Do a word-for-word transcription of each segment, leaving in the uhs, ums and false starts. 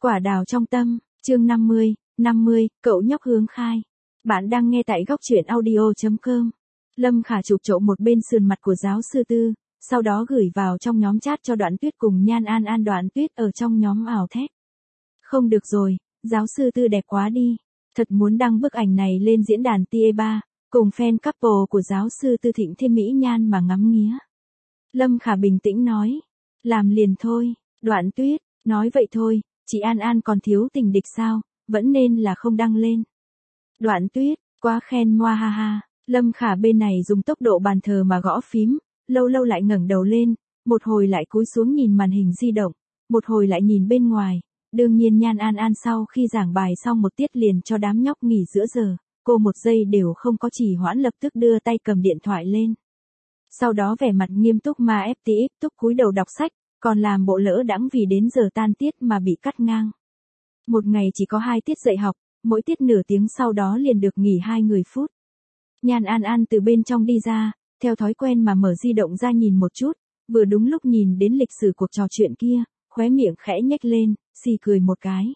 Quả đào trong tâm, chương năm mươi, năm mươi, cậu nhóc Hướng Khai. Bạn đang nghe tại góc truyện audio.com. Lâm Khả chụp trộm một bên sườn mặt của giáo sư Tư, sau đó gửi vào trong nhóm chat cho Đoạn Tuyết cùng Nhan An An. Đoạn Tuyết ở trong nhóm ảo thét. Không được rồi, giáo sư Tư đẹp quá đi. Thật muốn đăng bức ảnh này lên diễn đàn T A ba, cùng fan couple của giáo sư Tư thịnh thêm mỹ nhan mà ngắm nghía. Lâm Khả bình tĩnh nói. Làm liền thôi. Đoạn Tuyết, nói vậy thôi, chị An An còn thiếu tình địch sao, vẫn nên là không đăng lên. Đoạn Tuyết, quá khen moa ha ha. Lâm Khả bên này dùng tốc độ bàn thờ mà gõ phím, lâu lâu lại ngẩng đầu lên, một hồi lại cúi xuống nhìn màn hình di động, một hồi lại nhìn bên ngoài. Đương nhiên Nhan An An sau khi giảng bài xong một tiết liền cho đám nhóc nghỉ giữa giờ, cô một giây đều không có trì hoãn, lập tức đưa tay cầm điện thoại lên. Sau đó vẻ mặt nghiêm túc mà ép tí ép túc cúi đầu đọc sách, còn làm bộ lỡ đãng vì đến giờ tan tiết mà bị cắt ngang. Một ngày chỉ có hai tiết dạy học, mỗi tiết nửa tiếng, sau đó liền được nghỉ hai mươi phút. Nhan An An từ bên trong đi ra, theo thói quen mà mở di động ra nhìn một chút, vừa đúng lúc nhìn đến lịch sử cuộc trò chuyện kia, khóe miệng khẽ nhếch lên, xì cười một cái.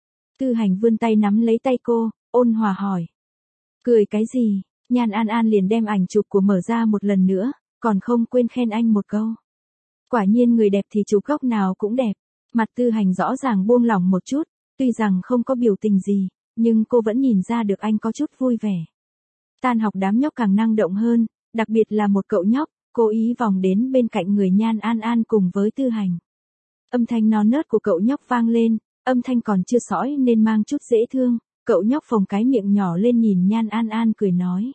Tư Hành vươn tay nắm lấy tay cô, ôn hòa hỏi. Cười cái gì? Nhan An An liền đem ảnh chụp của mở ra một lần nữa, còn không quên khen anh một câu. Quả nhiên người đẹp thì chụp góc nào cũng đẹp. Mặt Tư Hành rõ ràng buông lỏng một chút, tuy rằng không có biểu tình gì, nhưng cô vẫn nhìn ra được anh có chút vui vẻ. Tan học đám nhóc càng năng động hơn, đặc biệt là một cậu nhóc, cố ý vòng đến bên cạnh người Nhan An An cùng với Tư Hành. Âm thanh non nớt của cậu nhóc vang lên, âm thanh còn chưa sõi nên mang chút dễ thương, cậu nhóc phồng cái miệng nhỏ lên nhìn Nhan An An cười nói.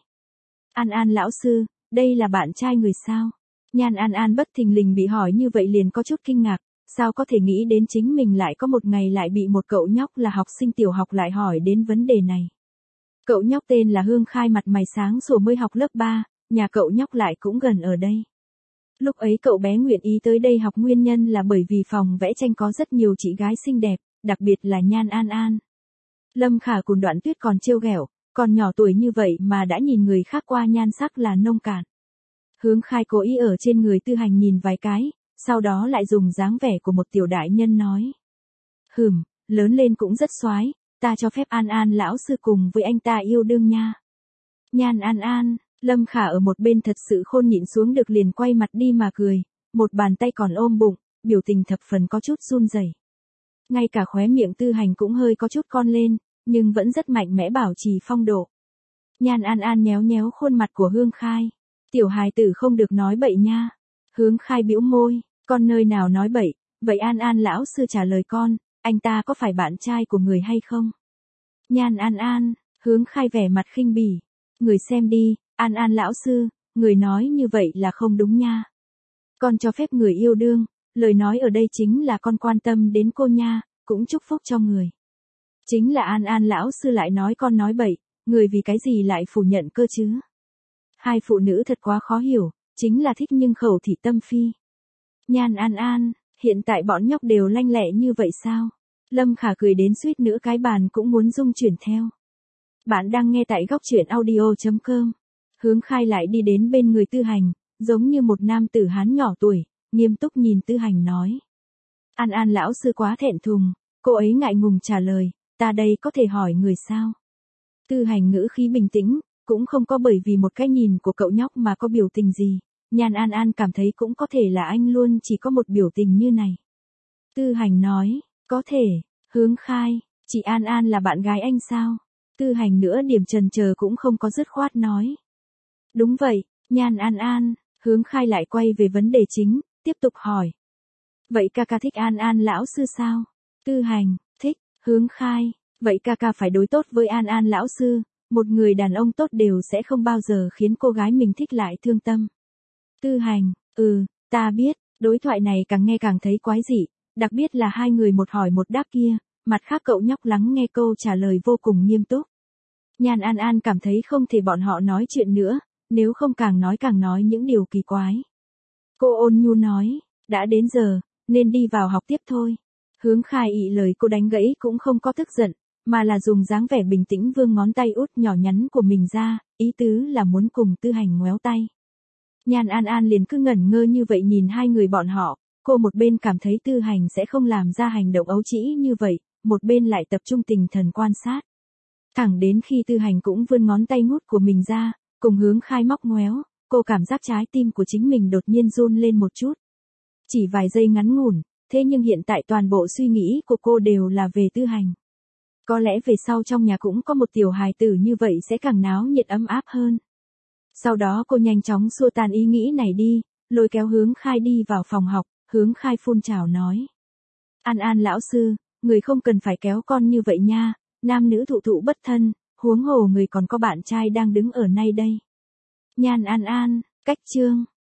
An An lão sư, đây là bạn trai người sao? Nhan An An bất thình lình bị hỏi như vậy liền có chút kinh ngạc, sao có thể nghĩ đến chính mình lại có một ngày lại bị một cậu nhóc là học sinh tiểu học lại hỏi đến vấn đề này. Cậu nhóc tên là Hướng Khai, mặt mày sáng sủa, mới học lớp ba, nhà cậu nhóc lại cũng gần ở đây. Lúc ấy cậu bé nguyện ý tới đây học nguyên nhân là bởi vì phòng vẽ tranh có rất nhiều chị gái xinh đẹp, đặc biệt là Nhan An An. Lâm Khả cùng Đoạn Tuyết còn trêu ghẹo, còn nhỏ tuổi như vậy mà đã nhìn người khác qua nhan sắc là nông cạn. Hướng Khai cố ý ở trên người Tư Hành nhìn vài cái, sau đó lại dùng dáng vẻ của một tiểu đại nhân nói. Hừm, lớn lên cũng rất xoái, ta cho phép An An lão sư cùng với anh ta yêu đương nha. Nhan An An, Lâm Khả ở một bên thật sự khôn nhịn xuống được liền quay mặt đi mà cười, một bàn tay còn ôm bụng, biểu tình thập phần có chút run rẩy. Ngay cả khóe miệng Tư Hành cũng hơi có chút cong lên, nhưng vẫn rất mạnh mẽ bảo trì phong độ. Nhan An An nhéo nhéo khuôn mặt của Hướng Khai. Tiểu hài tử không được nói bậy nha. Hướng Khai bĩu môi, con nơi nào nói bậy, vậy An An lão sư trả lời con, anh ta có phải bạn trai của người hay không? Nhan An An, Hướng Khai vẻ mặt khinh bỉ. Người xem đi, An An lão sư, người nói như vậy là không đúng nha. Con cho phép người yêu đương, lời nói ở đây chính là con quan tâm đến cô nha, cũng chúc phúc cho người. Chính là An An lão sư lại nói con nói bậy, người vì cái gì lại phủ nhận cơ chứ? Hai phụ nữ thật quá khó hiểu, chính là thích nhưng khẩu thị tâm phi. Nhan An An, hiện tại bọn nhóc đều lanh lẹ như vậy sao? Lâm Khả cười đến suýt nữa cái bàn cũng muốn rung chuyển theo. Bạn đang nghe tại góc truyện audio.com. Hướng Khai lại đi đến bên người Tư Hành, giống như một nam tử Hán nhỏ tuổi, nghiêm túc nhìn Tư Hành nói. An An lão sư quá thẹn thùng, cô ấy ngại ngùng trả lời, ta đây có thể hỏi người sao? Tư Hành ngữ khí bình tĩnh, cũng không có bởi vì một cái nhìn của cậu nhóc mà có biểu tình gì. Nhan An An cảm thấy cũng có thể là anh luôn chỉ có một biểu tình như này. Tư Hành nói, có thể. Hướng Khai, chị An An là bạn gái anh sao? Tư Hành nữa điểm chần chờ cũng không có dứt khoát nói. Đúng vậy. Nhan An An, Hướng Khai lại quay về vấn đề chính, tiếp tục hỏi. Vậy ca ca thích An An lão sư sao? Tư Hành, thích. Hướng Khai, vậy ca ca phải đối tốt với An An lão sư. Một người đàn ông tốt đều sẽ không bao giờ khiến cô gái mình thích lại thương tâm. Tư Hành, ừ, ta biết. Đối thoại này càng nghe càng thấy quái dị, đặc biệt là hai người một hỏi một đáp kia, mặt khác cậu nhóc lắng nghe câu trả lời vô cùng nghiêm túc. Nhan An An cảm thấy không thể bọn họ nói chuyện nữa, nếu không càng nói càng nói những điều kỳ quái. Cô ôn nhu nói, đã đến giờ, nên đi vào học tiếp thôi. Hướng Khai ị lời cô đánh gãy cũng không có tức giận, mà là dùng dáng vẻ bình tĩnh vươn ngón tay út nhỏ nhắn của mình ra, ý tứ là muốn cùng Tư Hành ngoéo tay. Nhan An An liền cứ ngẩn ngơ như vậy nhìn hai người bọn họ, cô một bên cảm thấy Tư Hành sẽ không làm ra hành động ấu trĩ như vậy, một bên lại tập trung tinh thần quan sát. Thẳng đến khi Tư Hành cũng vươn ngón tay ngút của mình ra, cùng Hướng Khai móc ngoéo, cô cảm giác trái tim của chính mình đột nhiên run lên một chút. Chỉ vài giây ngắn ngủn, thế nhưng hiện tại toàn bộ suy nghĩ của cô đều là về Tư Hành. Có lẽ về sau trong nhà cũng có một tiểu hài tử như vậy sẽ càng náo nhiệt ấm áp hơn. Sau đó cô nhanh chóng xua tan ý nghĩ này đi, lôi kéo Hướng Khai đi vào phòng học, Hướng Khai phun trào nói. An An lão sư, người không cần phải kéo con như vậy nha, nam nữ thụ thụ bất thân, huống hồ người còn có bạn trai đang đứng ở nay đây. Nhan An An, cách chương.